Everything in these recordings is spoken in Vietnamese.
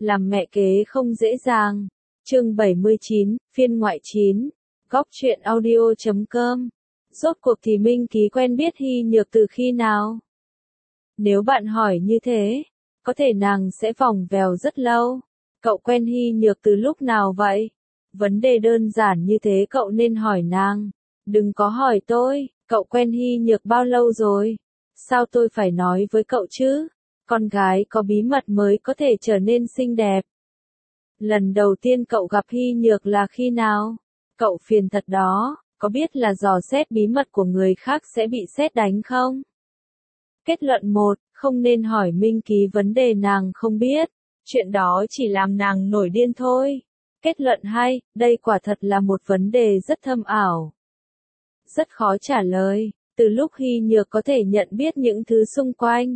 làm mẹ kế không dễ dàng. Chương 79, phiên ngoại 9. Góc truyện audio.com. Rốt cuộc thì Minh Ký quen biết Hy Nhược từ khi nào? Nếu bạn hỏi như thế, có thể nàng sẽ vòng vèo rất lâu. Cậu quen Hy Nhược từ lúc nào vậy? Vấn đề đơn giản như thế cậu nên hỏi nàng. Đừng có hỏi tôi, cậu quen Hy Nhược bao lâu rồi? Sao tôi phải nói với cậu chứ? Con gái có bí mật mới có thể trở nên xinh đẹp. Lần đầu tiên cậu gặp Hy Nhược là khi nào? Cậu phiền thật đó, có biết là dò xét bí mật của người khác sẽ bị sét đánh không? Kết luận 1, không nên hỏi Minh Ký vấn đề nàng không biết. Chuyện đó chỉ làm nàng nổi điên thôi. Kết luận 2, đây quả thật là một vấn đề rất thâm ảo. Rất khó trả lời, từ lúc Hy Nhược có thể nhận biết những thứ xung quanh.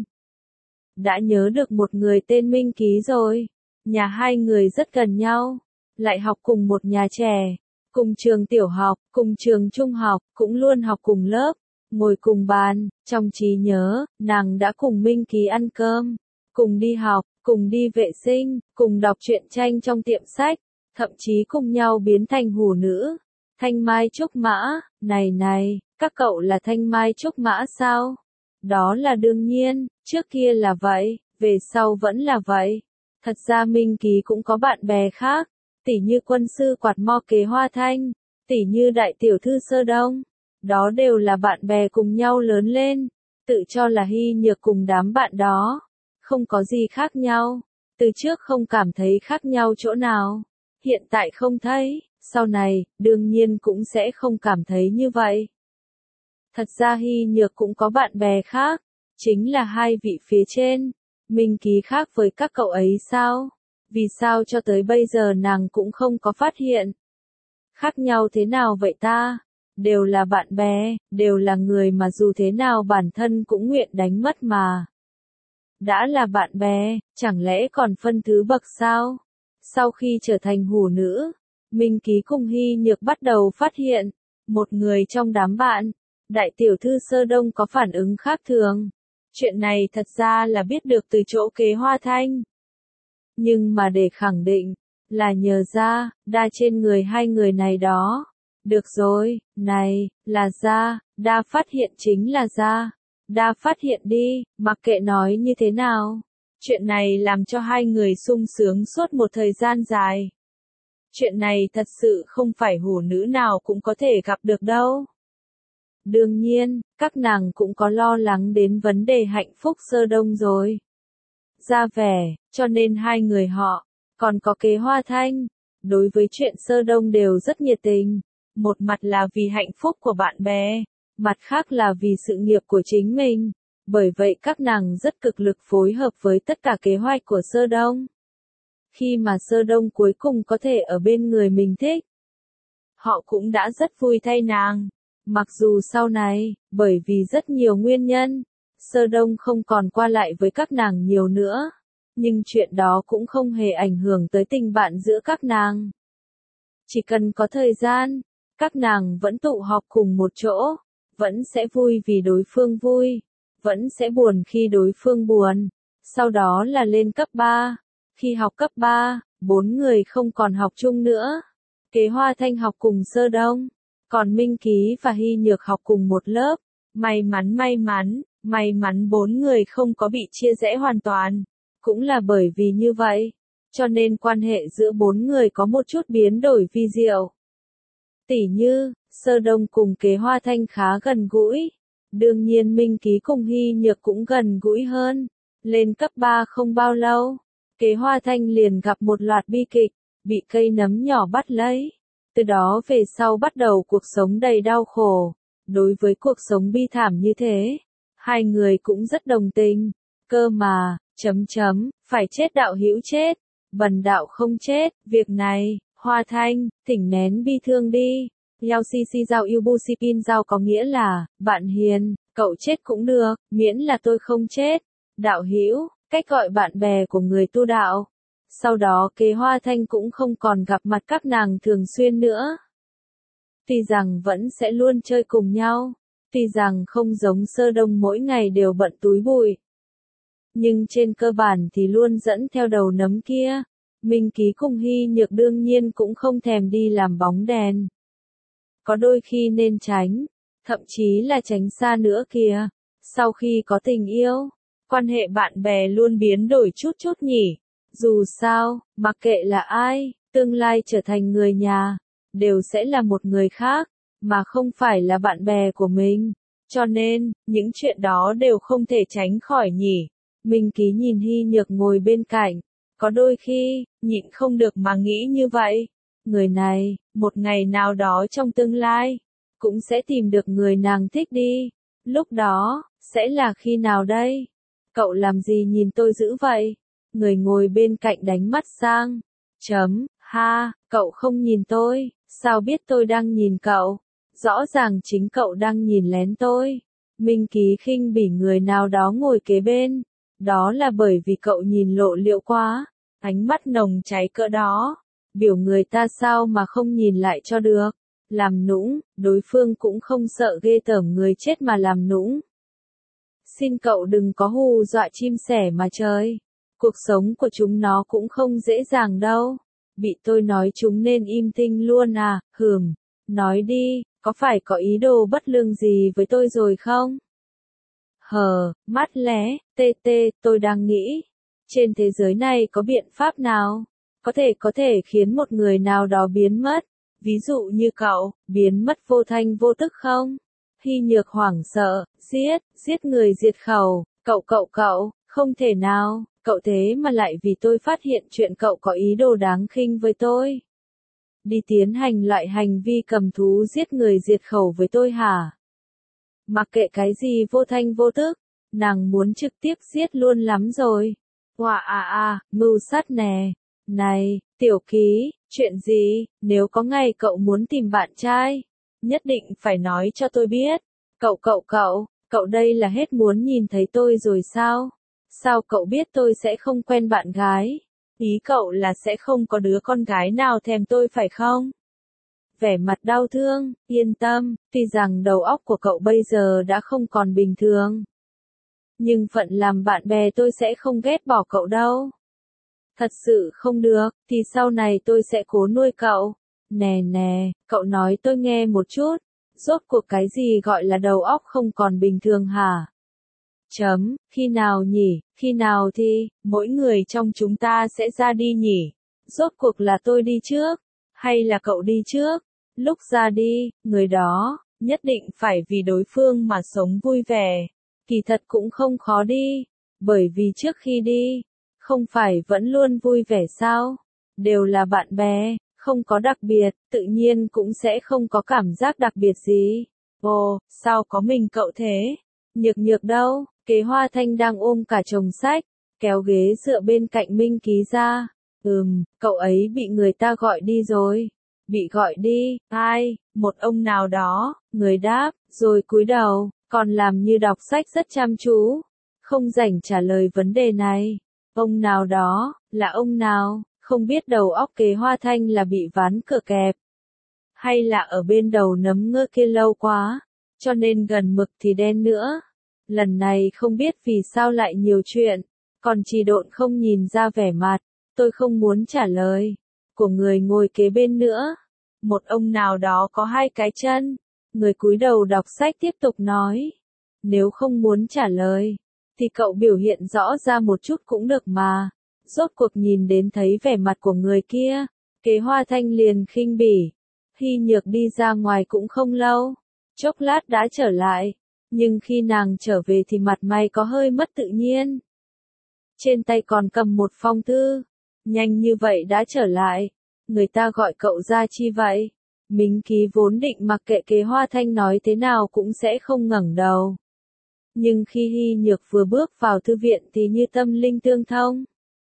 Đã nhớ được một người tên Minh Ký rồi. Nhà hai người rất gần nhau, lại học cùng một nhà trẻ, cùng trường tiểu học, cùng trường trung học, cũng luôn học cùng lớp, ngồi cùng bàn. Trong trí nhớ, nàng đã cùng Minh Ký ăn cơm, cùng đi học, cùng đi vệ sinh, cùng đọc truyện tranh trong tiệm sách, thậm chí cùng nhau biến thành hủ nữ. Thanh Mai Trúc Mã, này, các cậu là Thanh Mai Trúc Mã sao? Đó là đương nhiên, trước kia là vậy, về sau vẫn là vậy. Thật ra Minh Ký cũng có bạn bè khác, tỉ như quân sư quạt mo kế Hoa Thanh, tỉ như đại tiểu thư Sơ Đông. Đó đều là bạn bè cùng nhau lớn lên, tự cho là Hy Nhược cùng đám bạn đó. Không có gì khác nhau, từ trước không cảm thấy khác nhau chỗ nào, hiện tại không thấy, sau này, đương nhiên cũng sẽ không cảm thấy như vậy. Thật ra Hy Nhược cũng có bạn bè khác, chính là hai vị phía trên. Minh Ký khác với các cậu ấy sao? Vì sao cho tới bây giờ nàng cũng không có phát hiện? Khác nhau thế nào vậy ta? Đều là bạn bè, đều là người mà dù thế nào bản thân cũng nguyện đánh mất mà. Đã là bạn bè, chẳng lẽ còn phân thứ bậc sao? Sau khi trở thành hủ nữ, Minh Ký cùng Hy Nhược bắt đầu phát hiện, một người trong đám bạn, đại tiểu thư Sơ Đông có phản ứng khác thường. Chuyện này thật ra là biết được từ chỗ kế Hoa Thanh. Nhưng mà để khẳng định, là nhờ ra, đa trên người hai người này đó. Được rồi, này, là ra, đa phát hiện chính là ra. Đa phát hiện đi, mặc kệ nói như thế nào. Chuyện này làm cho hai người sung sướng suốt một thời gian dài. Chuyện này thật sự không phải hủ nữ nào cũng có thể gặp được đâu. Đương nhiên, các nàng cũng có lo lắng đến vấn đề hạnh phúc Sơ Đông rồi. Ra vẻ, cho nên hai người họ, còn có kế Hoa Thanh, đối với chuyện Sơ Đông đều rất nhiệt tình. Một mặt là vì hạnh phúc của bạn bè, mặt khác là vì sự nghiệp của chính mình. Bởi vậy các nàng rất cực lực phối hợp với tất cả kế hoạch của Sơ Đông. Khi mà Sơ Đông cuối cùng có thể ở bên người mình thích, họ cũng đã rất vui thay nàng. Mặc dù sau này, bởi vì rất nhiều nguyên nhân, Sơ Đông không còn qua lại với các nàng nhiều nữa, nhưng chuyện đó cũng không hề ảnh hưởng tới tình bạn giữa các nàng. Chỉ cần có thời gian, các nàng vẫn tụ họp cùng một chỗ, vẫn sẽ vui vì đối phương vui, vẫn sẽ buồn khi đối phương buồn. Sau đó là lên cấp 3, khi học cấp 3, 4 người không còn học chung nữa. Kế Hoa Thanh học cùng Sơ Đông, còn Minh Ký và Hy Nhược học cùng một lớp. May mắn 4 người không có bị chia rẽ hoàn toàn. Cũng là bởi vì như vậy, cho nên quan hệ giữa 4 người có một chút biến đổi vi diệu. Tỉ như, Sơ Đông cùng kế Hoa Thanh khá gần gũi. Đương nhiên Minh Ký cùng Hy Nhược cũng gần gũi hơn. Lên cấp 3 không bao lâu, kế Hoa Thanh liền gặp một loạt bi kịch, bị cây nấm nhỏ bắt lấy. Từ đó về sau bắt đầu cuộc sống đầy đau khổ. Đối với cuộc sống bi thảm như thế, hai người cũng rất đồng tình. Cơ mà, phải chết đạo hữu chết, bần đạo không chết. Việc này, Hoa Thanh, thỉnh nén bi thương đi. Yao si si giao yêu bu si pin giao có nghĩa là, bạn hiền, cậu chết cũng được, miễn là tôi không chết. Đạo hữu, cách gọi bạn bè của người tu đạo. Sau đó kế Hoa Thanh cũng không còn gặp mặt các nàng thường xuyên nữa. Tuy rằng vẫn sẽ luôn chơi cùng nhau, tuy rằng không giống Sơ Đông mỗi ngày đều bận túi bụi. Nhưng trên cơ bản thì luôn dẫn theo đầu nấm kia, Minh Ký cùng Hy Nhược đương nhiên cũng không thèm đi làm bóng đèn. Có đôi khi nên tránh, thậm chí là tránh xa nữa kìa. Sau khi có tình yêu, quan hệ bạn bè luôn biến đổi chút chút nhỉ. Dù sao, mặc kệ là ai, tương lai trở thành người nhà, đều sẽ là một người khác, mà không phải là bạn bè của mình. Cho nên, những chuyện đó đều không thể tránh khỏi nhỉ. Minh Ký nhìn Hy Nhược ngồi bên cạnh, có đôi khi, nhịn không được mà nghĩ như vậy. Người này, một ngày nào đó trong tương lai, cũng sẽ tìm được người nàng thích đi. Lúc đó, sẽ là khi nào đây? Cậu làm gì nhìn tôi dữ vậy? Người ngồi bên cạnh đánh mắt sang. Ha, cậu không nhìn tôi, sao biết tôi đang nhìn cậu? Rõ ràng chính cậu đang nhìn lén tôi. Minh Ký khinh bỉ người nào đó ngồi kế bên. Đó là bởi vì cậu nhìn lộ liễu quá, ánh mắt nồng cháy cỡ đó. Biểu người ta sao mà không nhìn lại cho được. Làm nũng, đối phương cũng không sợ ghê tởm người chết mà làm nũng. Xin cậu đừng có hù dọa chim sẻ mà chơi. Cuộc sống của chúng nó cũng không dễ dàng đâu. Bị tôi nói chúng nên im thinh luôn à, nói đi, có phải có ý đồ bất lương gì với tôi rồi không? Mắt lé, tôi đang nghĩ. Trên thế giới này có biện pháp nào? Có thể khiến một người nào đó biến mất. Ví dụ như cậu, biến mất vô thanh vô tức không? Hy Nhược hoảng sợ, giết người diệt khẩu, cậu, không thể nào, cậu thế mà lại vì tôi phát hiện chuyện cậu có ý đồ đáng khinh với tôi. Đi tiến hành loại hành vi cầm thú giết người diệt khẩu với tôi hả? Mặc kệ cái gì vô thanh vô tức, nàng muốn trực tiếp giết luôn lắm rồi. Mưu sát nè. Này, Tiểu Ký, chuyện gì, nếu có ngày cậu muốn tìm bạn trai, nhất định phải nói cho tôi biết. Cậu đây là hết muốn nhìn thấy tôi rồi sao? Sao cậu biết tôi sẽ không quen bạn gái? Ý cậu là sẽ không có đứa con gái nào thèm tôi phải không? Vẻ mặt đau thương, yên tâm, tuy rằng đầu óc của cậu bây giờ đã không còn bình thường. Nhưng phận làm bạn bè tôi sẽ không ghét bỏ cậu đâu. Thật sự không được, thì sau này tôi sẽ cố nuôi cậu. Nè, cậu nói tôi nghe một chút. Rốt cuộc cái gì gọi là đầu óc không còn bình thường hả? Khi nào nhỉ, khi nào thì, mỗi người trong chúng ta sẽ ra đi nhỉ? Rốt cuộc là tôi đi trước, hay là cậu đi trước? Lúc ra đi, người đó, nhất định phải vì đối phương mà sống vui vẻ. Kỳ thật cũng không khó đi, bởi vì trước khi đi, không phải vẫn luôn vui vẻ sao? Đều là bạn bè, không có đặc biệt, tự nhiên cũng sẽ không có cảm giác đặc biệt gì. Ồ, sao có mình cậu thế? Nhược đâu? Kế Hoa Thanh đang ôm cả chồng sách, kéo ghế dựa bên cạnh Minh Ký ra. Cậu ấy bị người ta gọi đi rồi. Bị gọi đi, ai? Một ông nào đó, người đáp, rồi cúi đầu, còn làm như đọc sách rất chăm chú. Không rảnh trả lời vấn đề này. Ông nào đó, là ông nào, không biết đầu óc Kế Hoa Thanh là bị ván cửa kẹp. Hay là ở bên đầu nấm ngơ kia lâu quá, cho nên gần mực thì đen nữa. Lần này không biết vì sao lại nhiều chuyện, còn chỉ độn không nhìn ra vẻ mặt, tôi không muốn trả lời. Của người ngồi kế bên nữa. Một ông nào đó có hai cái chân. Người cúi đầu đọc sách tiếp tục nói. Nếu không muốn trả lời, thì cậu biểu hiện rõ ra một chút cũng được mà. Rốt cuộc nhìn đến thấy vẻ mặt của người kia, Kế Hoa Thanh liền khinh bỉ. Hy Nhược đi ra ngoài cũng không lâu, chốc lát đã trở lại, nhưng khi nàng trở về thì mặt mày có hơi mất tự nhiên. Trên tay còn cầm một phong thư, nhanh như vậy đã trở lại, người ta gọi cậu ra chi vậy? Minh Ký vốn định mặc kệ Kế Hoa Thanh nói thế nào cũng sẽ không ngẩng đầu. Nhưng khi Hy Nhược vừa bước vào thư viện thì như tâm linh tương thông.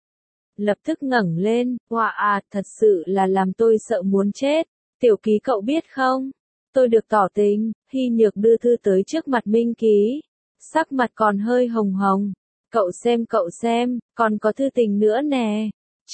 Lập tức ngẩng lên, thật sự là làm tôi sợ muốn chết. Tiểu Ký cậu biết không? Tôi được tỏ tình. Hy Nhược đưa thư tới trước mặt Minh Ký. Sắc mặt còn hơi hồng hồng. Cậu xem, còn có thư tình nữa nè.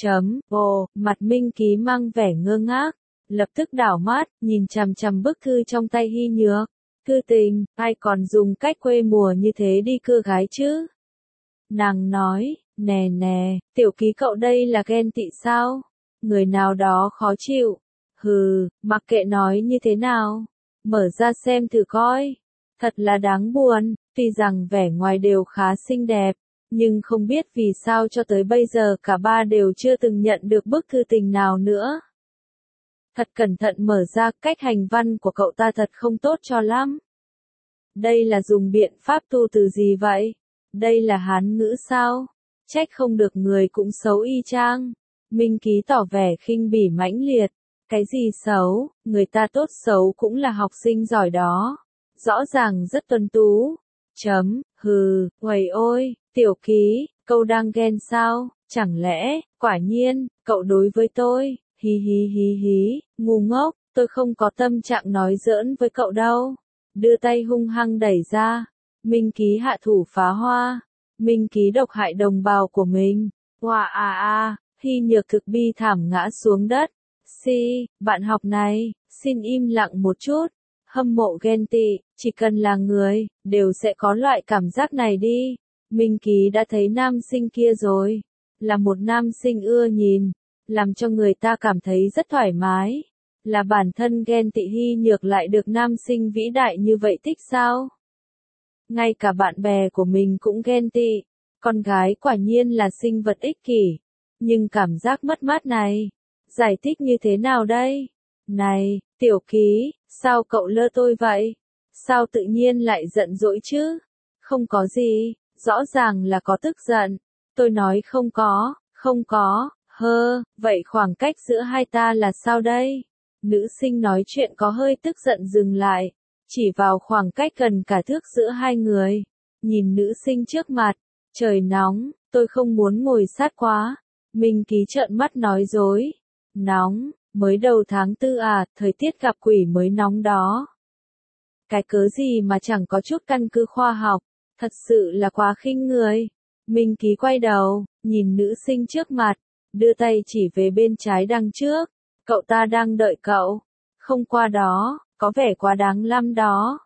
Mặt Minh Ký mang vẻ ngơ ngác. Lập tức đảo mắt, nhìn chằm chằm bức thư trong tay Hy Nhược. Thư tình, ai còn dùng cách quê mùa như thế đi cưa gái chứ? Nàng nói, Nè nè, tiểu ký cậu đây là ghen tị sao? Người nào đó khó chịu. Hừ, mặc kệ nói như thế nào. Mở ra xem thử coi. Thật là đáng buồn, tuy rằng vẻ ngoài đều khá xinh đẹp, nhưng không biết vì sao cho tới bây giờ cả ba đều chưa từng nhận được bức thư tình nào nữa. Thật cẩn thận mở ra, cách hành văn của cậu ta thật không tốt cho lắm. Đây là dùng biện pháp tu từ gì vậy? Đây là Hán ngữ sao? Trách không được người cũng xấu y chang. Minh Ký tỏ vẻ khinh bỉ mãnh liệt. Cái gì xấu, người ta tốt xấu cũng là học sinh giỏi đó. Rõ ràng rất tuân tú. Hừ, uầy ôi, tiểu ký, cậu đang ghen sao? Chẳng lẽ, quả nhiên, cậu đối với tôi, hí hí hí hí, ngu ngốc, tôi không có tâm trạng nói giỡn với cậu đâu. Đưa tay hung hăng đẩy ra. Minh Ký hạ thủ phá hoa. Minh Ký độc hại đồng bào của mình. Oa Hy Nhược thực bi thảm ngã xuống đất. Bạn học này, xin im lặng một chút. Hâm mộ ghen tị, chỉ cần là người, đều sẽ có loại cảm giác này đi. Minh Ký đã thấy nam sinh kia rồi. Là một nam sinh ưa nhìn, làm cho người ta cảm thấy rất thoải mái. Là bản thân ghen tị Hy Nhược lại được nam sinh vĩ đại như vậy thích sao? Ngay cả bạn bè của mình cũng ghen tị. Con gái quả nhiên là sinh vật ích kỷ. Nhưng cảm giác mất mát này, giải thích như thế nào đây? Này, tiểu ký, sao cậu lơ tôi vậy? Sao tự nhiên lại giận dỗi chứ? Không có gì, rõ ràng là có tức giận. Tôi nói không có, vậy khoảng cách giữa hai ta là sao đây? Nữ sinh nói chuyện có hơi tức giận dừng lại, chỉ vào khoảng cách gần cả thước giữa hai người. Nhìn nữ sinh trước mặt, trời nóng, tôi không muốn ngồi sát quá. Minh Ký trợn mắt nói dối. Nóng, mới đầu tháng 4 à, thời tiết gặp quỷ mới nóng đó. Cái cớ gì mà chẳng có chút căn cứ khoa học, thật sự là quá khinh người. Minh Ký quay đầu, nhìn nữ sinh trước mặt, đưa tay chỉ về bên trái đằng trước. Cậu ta đang đợi cậu. Không qua đó, có vẻ quá đáng lắm đó.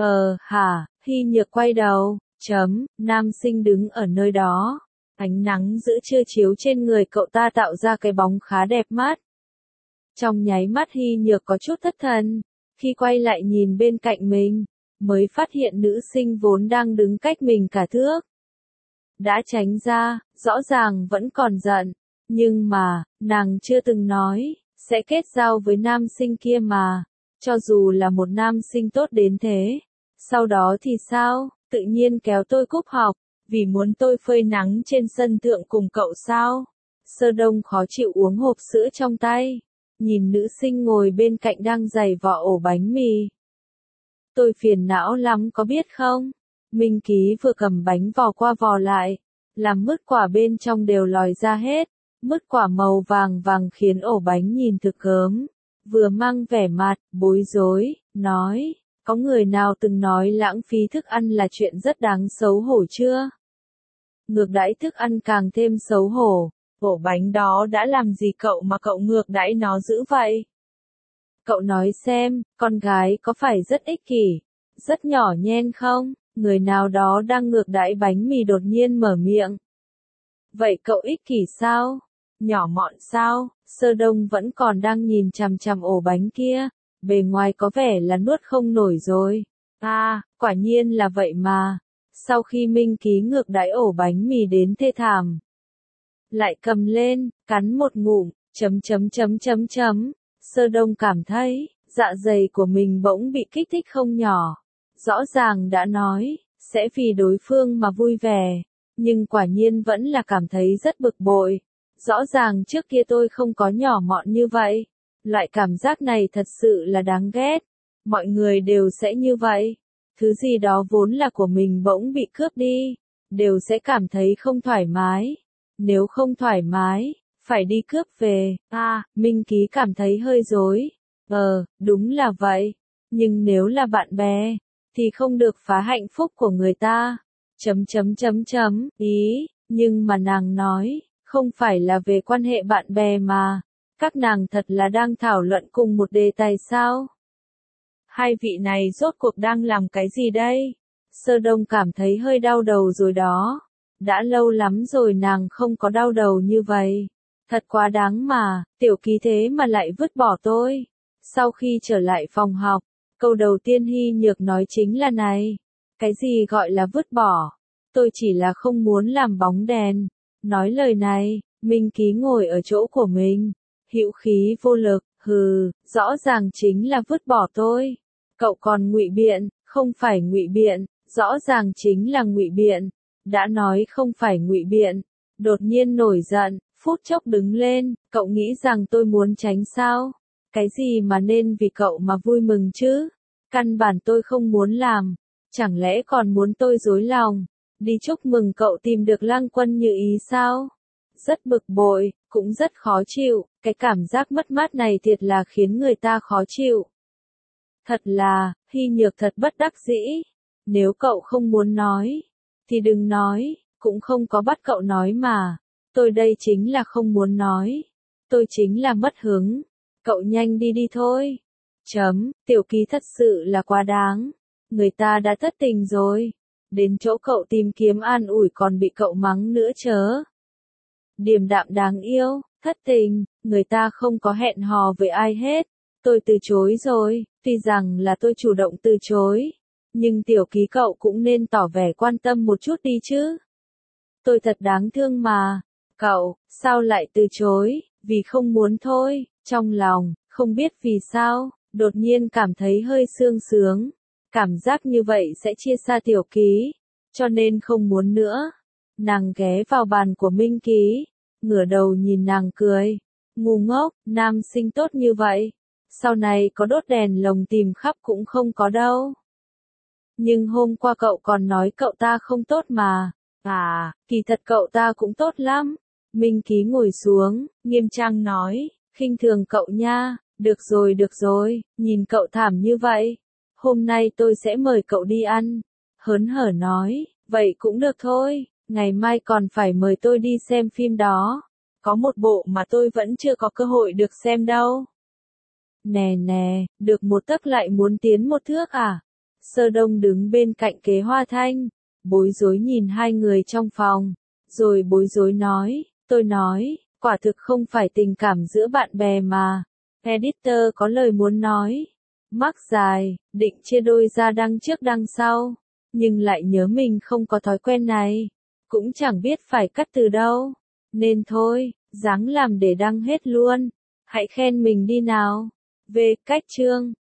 Hy Nhược quay đầu, nam sinh đứng ở nơi đó. Ánh nắng giữa trưa chiếu trên người cậu ta tạo ra cái bóng khá đẹp mắt. Trong nháy mắt Hy Nhược có chút thất thần, khi quay lại nhìn bên cạnh mình, mới phát hiện nữ sinh vốn đang đứng cách mình cả thước. Đã tránh ra, rõ ràng vẫn còn giận, nhưng mà, nàng chưa từng nói, sẽ kết giao với nam sinh kia mà, cho dù là một nam sinh tốt đến thế. Sau đó thì sao, tự nhiên kéo tôi cúp học, vì muốn tôi phơi nắng trên sân thượng cùng cậu sao? Sơ Đông khó chịu uống hộp sữa trong tay, nhìn nữ sinh ngồi bên cạnh đang giày vò ổ bánh mì. Tôi phiền não lắm có biết không? Minh Ký vừa cầm bánh vò qua vò lại, làm mứt quả bên trong đều lòi ra hết. Mứt quả màu vàng vàng khiến ổ bánh nhìn thực gớm. Vừa mang vẻ mặt, bối rối, nói, có người nào từng nói lãng phí thức ăn là chuyện rất đáng xấu hổ chưa? Ngược đãi thức ăn càng thêm xấu hổ. Ổ bánh đó đã làm gì cậu mà cậu ngược đãi nó dữ vậy? Cậu nói xem, con gái có phải rất ích kỷ, rất nhỏ nhen không? Người nào đó đang ngược đãi bánh mì đột nhiên mở miệng. Vậy cậu ích kỷ sao? Nhỏ mọn sao? Sơ Đông vẫn còn đang nhìn chằm chằm ổ bánh kia, bề ngoài có vẻ là nuốt không nổi rồi. Quả nhiên là vậy mà. Sau khi Minh Ký ngược đãi ổ bánh mì đến thê thảm, lại cầm lên, cắn một ngụm, Sơ Đông cảm thấy, dạ dày của mình bỗng bị kích thích không nhỏ. Rõ ràng đã nói, sẽ vì đối phương mà vui vẻ, nhưng quả nhiên vẫn là cảm thấy rất bực bội. Rõ ràng trước kia tôi không có nhỏ mọn như vậy. Loại cảm giác này thật sự là đáng ghét. Mọi người đều sẽ như vậy. Thứ gì đó vốn là của mình bỗng bị cướp đi, đều sẽ cảm thấy không thoải mái. Nếu không thoải mái, phải đi cướp về. Minh Ký cảm thấy hơi rối. Đúng là vậy. Nhưng nếu là bạn bè, thì không được phá hạnh phúc của người ta. Nhưng mà nàng nói, không phải là về quan hệ bạn bè mà. Các nàng thật là đang thảo luận cùng một đề tài sao? Hai vị này rốt cuộc đang làm cái gì đây? Sơ Đông cảm thấy hơi đau đầu rồi đó. Đã lâu lắm rồi nàng không có đau đầu như vậy. Thật quá đáng mà, tiểu ký thế mà lại vứt bỏ tôi. Sau khi trở lại phòng học, câu đầu tiên Hy Nhược nói chính là này. Cái gì gọi là vứt bỏ? Tôi chỉ là không muốn làm bóng đèn. Nói lời này, Minh Ký ngồi ở chỗ của mình. Hữu khí vô lực, hừ, rõ ràng chính là vứt bỏ tôi. Cậu còn ngụy biện, không phải ngụy biện, rõ ràng chính là ngụy biện. Đã nói không phải ngụy biện. Đột nhiên nổi giận, phút chốc đứng lên, cậu nghĩ rằng tôi muốn tránh sao? Cái gì mà nên vì cậu mà vui mừng chứ? Căn bản tôi không muốn làm. Chẳng lẽ còn muốn tôi dối lòng? Đi chúc mừng cậu tìm được Lăng Quân Như Ý sao? Rất bực bội, cũng rất khó chịu, cái cảm giác mất mát này thiệt là khiến người ta khó chịu. Thật là, Hy Nhược thật bất đắc dĩ. Nếu cậu không muốn nói, thì đừng nói, cũng không có bắt cậu nói mà. Tôi đây chính là không muốn nói. Tôi chính là mất hứng. Cậu nhanh đi đi thôi. Tiểu ký thật sự là quá đáng. Người ta đã thất tình rồi. Đến chỗ cậu tìm kiếm an ủi còn bị cậu mắng nữa chớ. Điềm đạm đáng yêu, thất tình, người ta không có hẹn hò với ai hết. Tôi từ chối rồi, tuy rằng là tôi chủ động từ chối. Nhưng tiểu ký cậu cũng nên tỏ vẻ quan tâm một chút đi chứ. Tôi thật đáng thương mà. Cậu, sao lại từ chối? Vì không muốn thôi, trong lòng, không biết vì sao, đột nhiên cảm thấy hơi sương sướng. Cảm giác như vậy sẽ chia xa tiểu ký, cho nên không muốn nữa. Nàng ghé vào bàn của Minh Ký, ngửa đầu nhìn nàng cười. Ngu ngốc, nam sinh tốt như vậy. Sau này có đốt đèn lồng tìm khắp cũng không có đâu. Nhưng hôm qua cậu còn nói cậu ta không tốt mà. À, kỳ thật cậu ta cũng tốt lắm. Minh Ký ngồi xuống, nghiêm trang nói, khinh thường cậu nha. Được rồi, nhìn cậu thảm như vậy. Hôm nay tôi sẽ mời cậu đi ăn. Hớn hở nói, vậy cũng được thôi, ngày mai còn phải mời tôi đi xem phim đó. Có một bộ mà tôi vẫn chưa có cơ hội được xem đâu. Nè, được một tấc lại muốn tiến một thước à? Sơ Đông đứng bên cạnh Kế Hoa Thanh, bối rối nhìn hai người trong phòng, rồi bối rối nói, tôi nói, quả thực không phải tình cảm giữa bạn bè mà. Editor có lời muốn nói. Mắc dài, định chia đôi ra đăng trước đăng sau, nhưng lại nhớ mình không có thói quen này, cũng chẳng biết phải cắt từ đâu, nên thôi, ráng làm để đăng hết luôn. Hãy khen mình đi nào. Về cách chương